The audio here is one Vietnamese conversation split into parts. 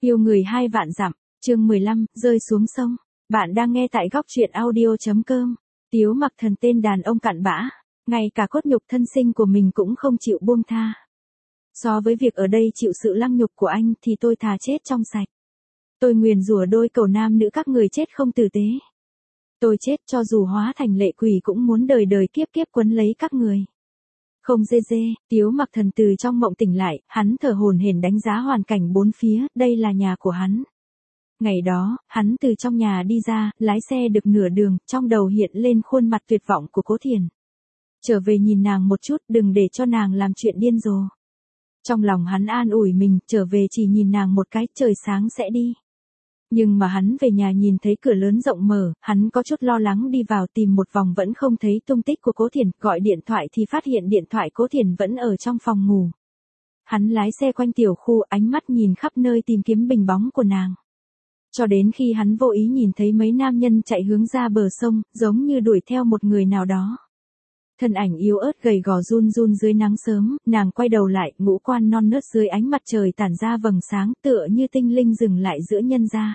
Yêu người 2 vạn dặm, chương 15, rơi xuống sông. Bạn đang nghe tại góc truyện audio.com. Tiếu Mặc Thần tên đàn ông cặn bã, ngay cả cốt nhục thân sinh của mình cũng không chịu buông tha. So với việc ở đây chịu sự lăng nhục của anh thì tôi thà chết trong sạch. Tôi nguyền rủa đôi cầu nam nữ các người chết không tử tế. Tôi chết cho dù hóa thành lệ quỷ cũng muốn đời đời kiếp kiếp quấn lấy các người. Không dê dê, Tiếu Mặc Thần từ trong mộng tỉnh lại, hắn thở hổn hển đánh giá hoàn cảnh bốn phía, đây là nhà của hắn. Ngày đó, hắn từ trong nhà đi ra, lái xe được nửa đường, trong đầu hiện lên khuôn mặt tuyệt vọng của Cố Thiền. Trở về nhìn nàng một chút, đừng để cho nàng làm chuyện điên rồ. Trong lòng hắn an ủi mình, trở về chỉ nhìn nàng một cái, trời sáng sẽ đi. Nhưng mà hắn về nhà nhìn thấy cửa lớn rộng mở, hắn có chút lo lắng đi vào tìm một vòng vẫn không thấy tung tích của Cố Thiền, gọi điện thoại thì phát hiện điện thoại Cố Thiền vẫn ở trong phòng ngủ. Hắn lái xe quanh tiểu khu, ánh mắt nhìn khắp nơi tìm kiếm bình bóng của nàng. Cho đến khi hắn vô ý nhìn thấy mấy nam nhân chạy hướng ra bờ sông, giống như đuổi theo một người nào đó. Thân ảnh yếu ớt gầy gò run run dưới nắng sớm, nàng quay đầu lại, ngũ quan non nớt dưới ánh mặt trời tản ra vầng sáng tựa như tinh linh dừng lại giữa nhân gian.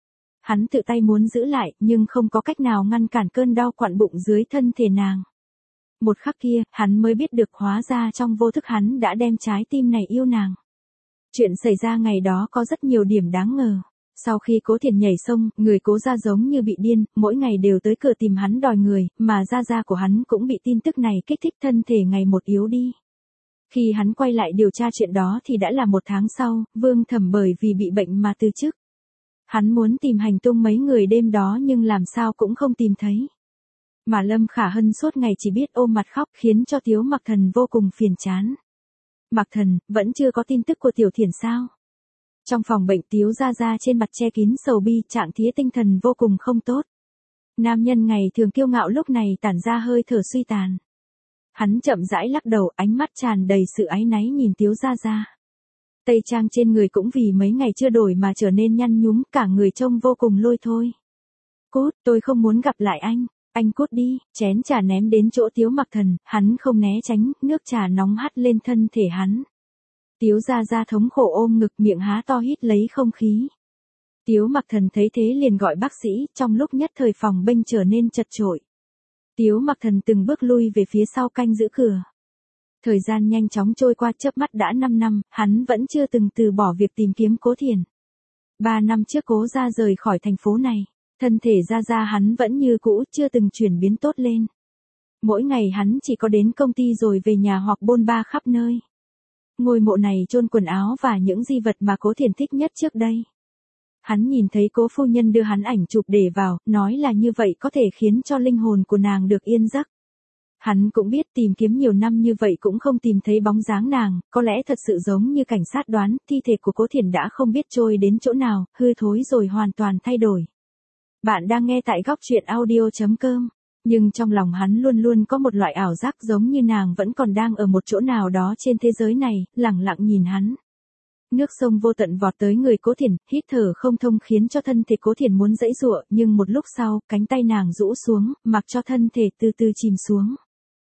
Hắn tự tay muốn giữ lại, nhưng không có cách nào ngăn cản cơn đau quặn bụng dưới thân thể nàng. Một khắc kia, hắn mới biết được hóa ra trong vô thức hắn đã đem trái tim này yêu nàng. Chuyện xảy ra ngày đó có rất nhiều điểm đáng ngờ. Sau khi Cố Thiền nhảy sông, người Cố gia giống như bị điên, mỗi ngày đều tới cửa tìm hắn đòi người, mà gia của hắn cũng bị tin tức này kích thích thân thể ngày một yếu đi. Khi hắn quay lại điều tra chuyện đó thì đã là 1 tháng sau, Vương Thẩm bởi vì bị bệnh mà từ chức. Hắn muốn tìm hành tung mấy người đêm đó nhưng làm sao cũng không tìm thấy. Mà Lâm Khả Hân suốt ngày chỉ biết ôm mặt khóc khiến cho Tiếu Mặc Thần vô cùng phiền chán. Mặc Thần, vẫn chưa có tin tức của Tiểu Thiển sao? Trong phòng bệnh Tiếu Gia trên mặt che kín sầu bi, trạng thía tinh thần vô cùng không tốt. Nam nhân ngày thường kiêu ngạo lúc này tản ra hơi thở suy tàn. Hắn chậm rãi lắc đầu, ánh mắt tràn đầy sự áy náy nhìn Tiếu Gia. Tây trang trên người cũng vì mấy ngày chưa đổi mà trở nên nhăn nhúm, cả người trông vô cùng lôi thôi. Cút, tôi không muốn gặp lại anh cút đi, chén trà ném đến chỗ Tiếu Mặc Thần, hắn không né tránh, nước trà nóng hắt lên thân thể hắn. Tiếu Gia thống khổ ôm ngực, miệng há to hít lấy không khí. Tiếu Mặc Thần thấy thế liền gọi bác sĩ, trong lúc nhất thời phòng bệnh trở nên chật chội. Tiếu Mặc Thần từng bước lui về phía sau canh giữ cửa. Thời gian nhanh chóng trôi qua, chớp mắt đã 5 năm, hắn vẫn chưa từng từ bỏ việc tìm kiếm Cố Thiền. 3 năm trước Cố gia rời khỏi thành phố này, thân thể Gia hắn vẫn như cũ, chưa từng chuyển biến tốt lên. Mỗi ngày hắn chỉ có đến công ty rồi về nhà hoặc bôn ba khắp nơi. Ngôi mộ này chôn quần áo và những di vật mà Cố Thiền thích nhất trước đây. Hắn nhìn thấy Cố phu nhân đưa hắn ảnh chụp để vào, nói là như vậy có thể khiến cho linh hồn của nàng được yên giấc. Hắn cũng biết tìm kiếm nhiều năm như vậy cũng không tìm thấy bóng dáng nàng, có lẽ thật sự giống như cảnh sát đoán, thi thể của Cố Thiền đã không biết trôi đến chỗ nào, hư thối rồi hoàn toàn thay đổi. Bạn đang nghe tại góc truyện audio.com. Nhưng trong lòng hắn luôn luôn có một loại ảo giác giống như nàng vẫn còn đang ở một chỗ nào đó trên thế giới này, lẳng lặng nhìn hắn. Nước sông vô tận vọt tới người Cố Thiền, hít thở không thông khiến cho thân thể Cố Thiền muốn giãy giụa, nhưng một lúc sau, cánh tay nàng rũ xuống, mặc cho thân thể từ từ chìm xuống.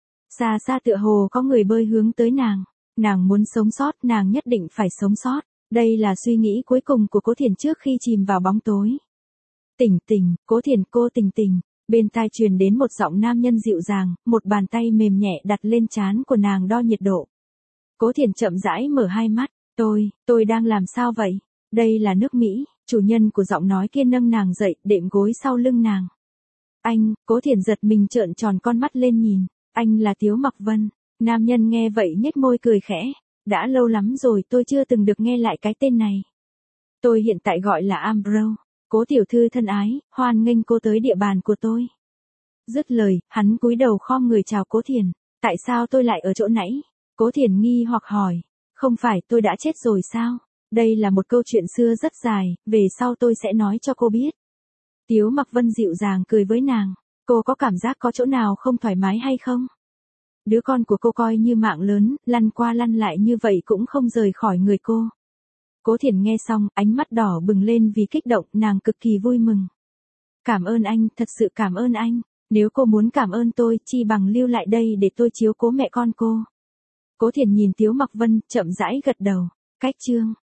Xa xa tựa hồ có người bơi hướng tới nàng. Nàng muốn sống sót, nàng nhất định phải sống sót. Đây là suy nghĩ cuối cùng của Cố Thiền trước khi chìm vào bóng tối. Tỉnh, Cố Thiền, cô tỉnh. Bên tai truyền đến một giọng nam nhân dịu dàng, một bàn tay mềm nhẹ đặt lên trán của nàng đo nhiệt độ. Cố Thiền chậm rãi mở hai mắt, tôi đang làm sao vậy? Đây là nước Mỹ, chủ nhân của giọng nói kia nâng nàng dậy, đệm gối sau lưng nàng. Anh, Cố Thiền giật mình trợn tròn con mắt lên nhìn, anh là Tiếu Mặc Vân. Nam nhân nghe vậy nhếch môi cười khẽ, đã lâu lắm rồi tôi chưa từng được nghe lại cái tên này. Tôi hiện tại gọi là Ambrose. Cố tiểu thư thân ái, hoan nghênh cô tới địa bàn của tôi. Dứt lời, hắn cúi đầu khom người chào Cố Thiền. Tại sao tôi lại ở chỗ nãy? Cố Thiền nghi hoặc hỏi. Không phải tôi đã chết rồi sao? Đây là một câu chuyện xưa rất dài, về sau tôi sẽ nói cho cô biết. Tiếu Mặc Vân dịu dàng cười với nàng. Cô có cảm giác có chỗ nào không thoải mái hay không? Đứa con của cô coi như mạng lớn, lăn qua lăn lại như vậy cũng không rời khỏi người cô. Cố Thiền nghe xong, ánh mắt đỏ bừng lên vì kích động, nàng cực kỳ vui mừng. Cảm ơn anh, thật sự cảm ơn anh. Nếu cô muốn cảm ơn tôi, chi bằng lưu lại đây để tôi chiếu cố mẹ con cô. Cố Thiền nhìn Tiếu Mặc Vân, chậm rãi gật đầu. Cách chương.